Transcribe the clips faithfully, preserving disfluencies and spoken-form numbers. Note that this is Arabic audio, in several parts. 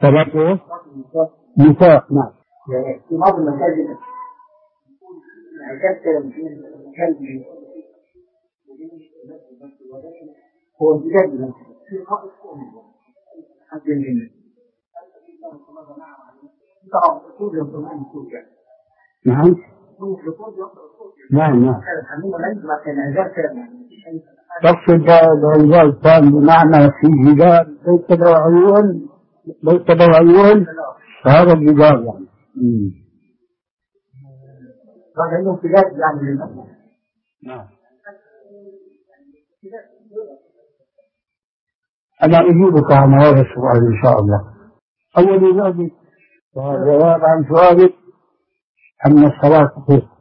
صلاة نساء. نعم. في بعض المساجد كان كان هو بجد في خط حد من نعم نعم نعم. تقصد الرجال كان بمعنى في جدال ليس له عيون ليس له عيون فهذا الجدال يعني. هذا عنده امتداد يعني للأسف. نعم. أنا أجيبك عن هذا السؤال إن شاء الله. أول ذلك الجواب عن سؤالك أن الصلاة صحيحة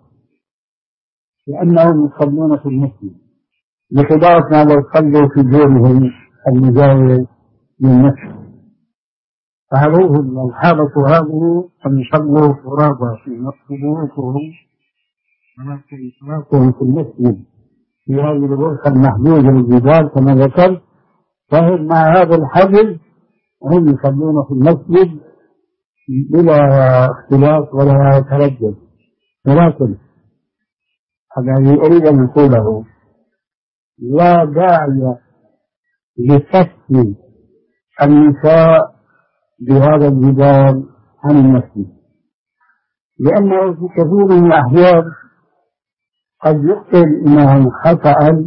لأنهم يصلون في المسجد بخلاف ما لو صلوا في دورهم المجاور للمسجد، فعليهم الحالة هذه أن يصلوا فرادى في بيوتهم ولكن صلاتهم في المسجد في هذه الغرفة المحدودة للجبال كما ذكرت، فهم مع هذا الحجز هم يصلون في المسجد بلا اختلاف ولا تردد. ولكن الذي أريد أن أقوله لا داعي لفصل النساء بهذا الجدال عن المسجد، لأنه في كثير من الأحيان قد يخطئ الإمام خطأ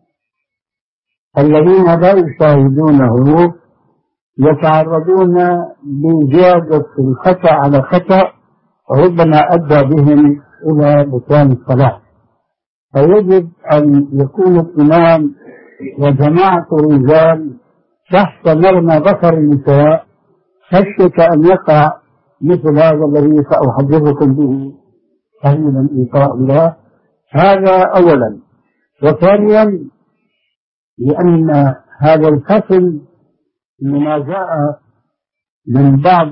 الذين لا يشاهدونه يتعرضون لزيادة الخطأ على خطأ وربما أدى بهم إلى بطلان الصلاة. فيجب أن يكون الإمام وجماعة الرجال تحت مرمى بصر النساء خشية أن يقع مثل هذا الذي سأحدثكم به قليلا إن شاء الله. هذا أولا. وثانيا لأن هذا الفصل لما جاء من بعض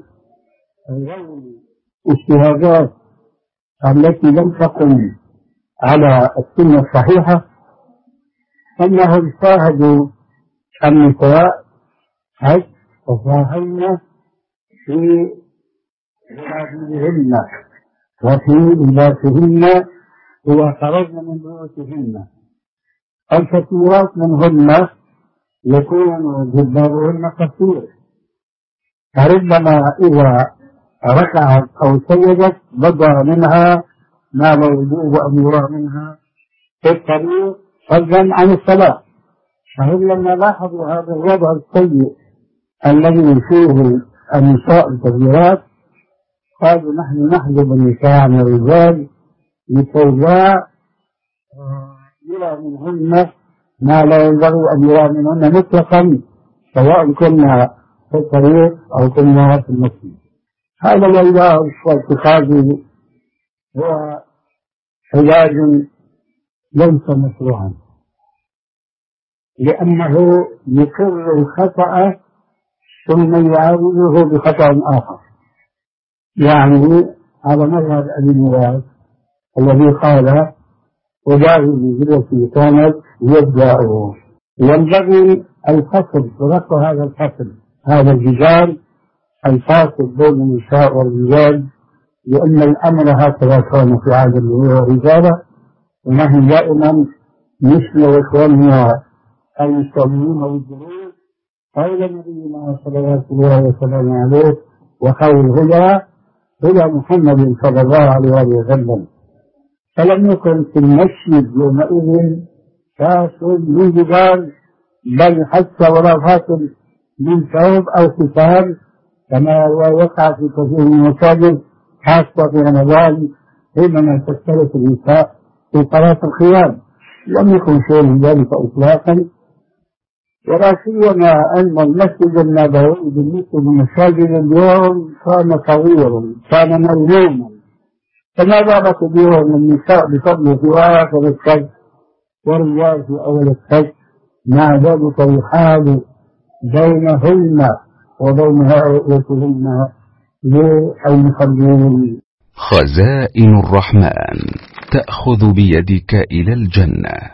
الاجتهادات التي لم تقم على السنة الصحيحة أنهم شاهدوا النساء حج وشاهدنا في لباسهن وفي لباسهن وخرجن من بيوتهن. الكثيرات منهن يكون جبارهن قصير، فربما إذا ركعت أو سجدت بدا منها ما لا يجوز أن يرى منها في الطريق فضلا عن الصلاة. فهم لما لاحظوا هذا الوضع السيء الذي فيه النساء الكثيرات قالوا نحن نحجب النساء عن الرجال لكي لا يرى منهن ما لا ينبغي أن يرى منهن مطلقا سواء كنا في الطريق أو كنا في المسجد. هذا العلاج واعتقادي هو علاج ليس مشروعا لأنه يكرر الخطأ ثم يعاوده بخطأ آخر. يعني على مذهب أبي نواس الذي قال وجاهد التي كانت يبدأه. ينبغي الفصل ورق هذا الفصل هذا الجدال الفاصل بين النساء والرجال، لأن الأمر هكذا كان في عهد الرجال ونحن دائما مثل إخواننا المسلمين والجنود قول نبينا صلى الله عليه وسلم عليه وخير الهدى هدى محمد صلى الله عليه وسلم. فلم يكن في المسجد يومئذ فاصل من جدال بل حتى ولا فاصل من ثوب أو كتاب كما وقع في كثير من المساجد خاصة في رمضان حينما تختلف النساء في صلاة الخيام. لم يكن شيء من ذلك إطلاقا، ولا سيما أن المسجد النبوي بالنسبة للمساجد اليوم كان صغيرا كان ملموما، فما بالك بهم النساء بفضل في آخر السجد والرجال في أول السجد، مع ذلك يحال بينهن وبين رؤيتهن للمصلين. خزائن الرحمن تأخذ بيدك إلى الجنة.